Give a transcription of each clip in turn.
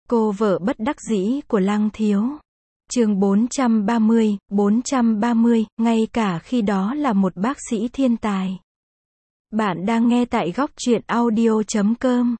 Cô vợ bất đắc dĩ của Lăng Thiếu. Chương 430, ngay cả khi đó là một bác sĩ thiên tài. Bạn đang nghe tại góc truyện audio.com.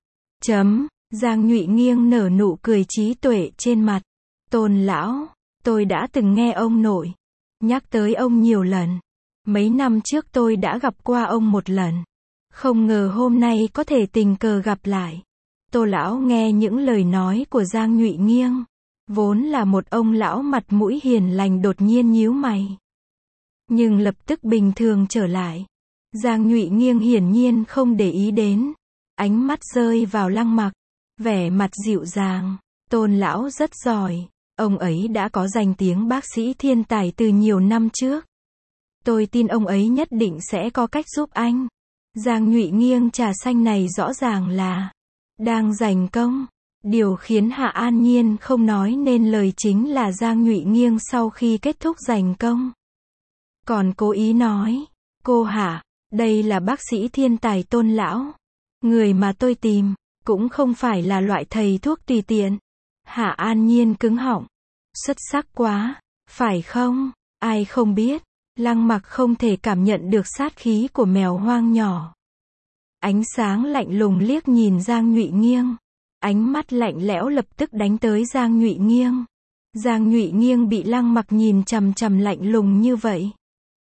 Giang Nhụy nghiêng nở nụ cười trí tuệ trên mặt. Tôn lão, tôi đã từng nghe ông nội nhắc tới ông nhiều lần. Mấy năm trước tôi đã gặp qua ông một lần. Không ngờ hôm nay có thể tình cờ gặp lại. Tô lão nghe những lời nói của Giang Nhụy nghiêng, vốn là một ông lão mặt mũi hiền lành đột nhiên nhíu mày. Nhưng lập tức bình thường trở lại. Giang Nhụy nghiêng hiển nhiên không để ý đến. Ánh mắt rơi vào Lăng Mặc, vẻ mặt dịu dàng. Tôn lão rất giỏi. Ông ấy đã có danh tiếng bác sĩ thiên tài từ nhiều năm trước. Tôi tin ông ấy nhất định sẽ có cách giúp anh. Giang Nhụy nghiêng trà xanh này rõ ràng là đang giành công. Điều khiến Hạ An Nhiên không nói nên lời chính là Giang Nhụy nghiêng sau khi kết thúc giành công, còn cố ý nói, cô Hạ, đây là bác sĩ thiên tài Tôn lão. Người mà tôi tìm, cũng không phải là loại thầy thuốc tùy tiện. Hạ An Nhiên cứng họng. Xuất sắc quá, phải không? Ai không biết, Lăng Mặc không thể cảm nhận được sát khí của mèo hoang nhỏ. Ánh sáng lạnh lùng liếc nhìn Giang Nhụy nghiêng. Ánh mắt lạnh lẽo lập tức đánh tới Giang Nhụy nghiêng. Giang Nhụy nghiêng bị Lăng Mặc nhìn chằm chằm lạnh lùng như vậy.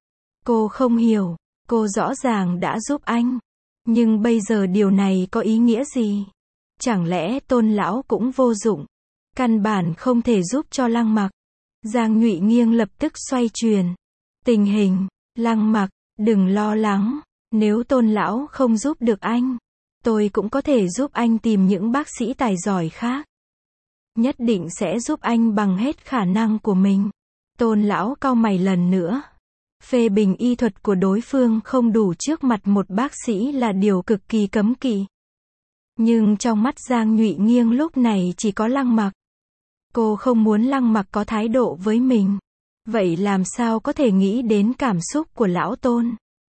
Cô không hiểu, cô rõ ràng đã giúp anh. Nhưng bây giờ điều này có ý nghĩa gì? Chẳng lẽ Tôn lão cũng vô dụng? Căn bản không thể giúp cho Lăng Mặc. Giang Nhụy nghiêng lập tức xoay chuyển tình hình. Lăng Mặc, đừng lo lắng. Nếu Tôn lão không giúp được anh, tôi cũng có thể giúp anh tìm những bác sĩ tài giỏi khác. Nhất định sẽ giúp anh bằng hết khả năng của mình. Tôn lão cau mày lần nữa. Phê bình y thuật của đối phương không đủ trước mặt một bác sĩ là điều cực kỳ cấm kỵ. Nhưng trong mắt Giang Nhụy nghiêng lúc này chỉ có Lăng Mặc. Cô không muốn Lăng Mặc có thái độ với mình. Vậy làm sao có thể nghĩ đến cảm xúc của lão Tôn?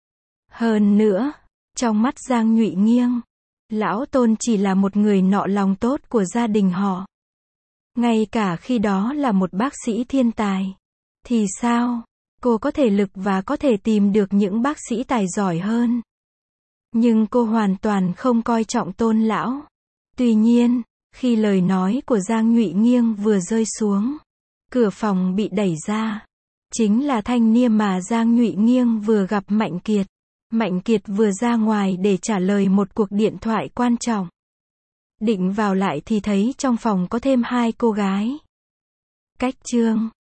Hơn nữa, trong mắt Giang Nhụy nghiêng, lão Tôn chỉ là một người nọ lòng tốt của gia đình họ. Ngay cả khi đó là một bác sĩ thiên tài, thì sao? Cô có thể lực và có thể tìm được những bác sĩ tài giỏi hơn. Nhưng cô hoàn toàn không coi trọng Tôn lão. Tuy nhiên, khi lời nói của Giang Nhụy nghiêng vừa rơi xuống, cửa phòng bị đẩy ra. Chính là thanh niên mà Giang Nhụy nghiêng vừa gặp Mạnh Kiệt. Mạnh Kiệt vừa ra ngoài để trả lời một cuộc điện thoại quan trọng. Định vào lại thì thấy trong phòng có thêm hai cô gái. Cách chương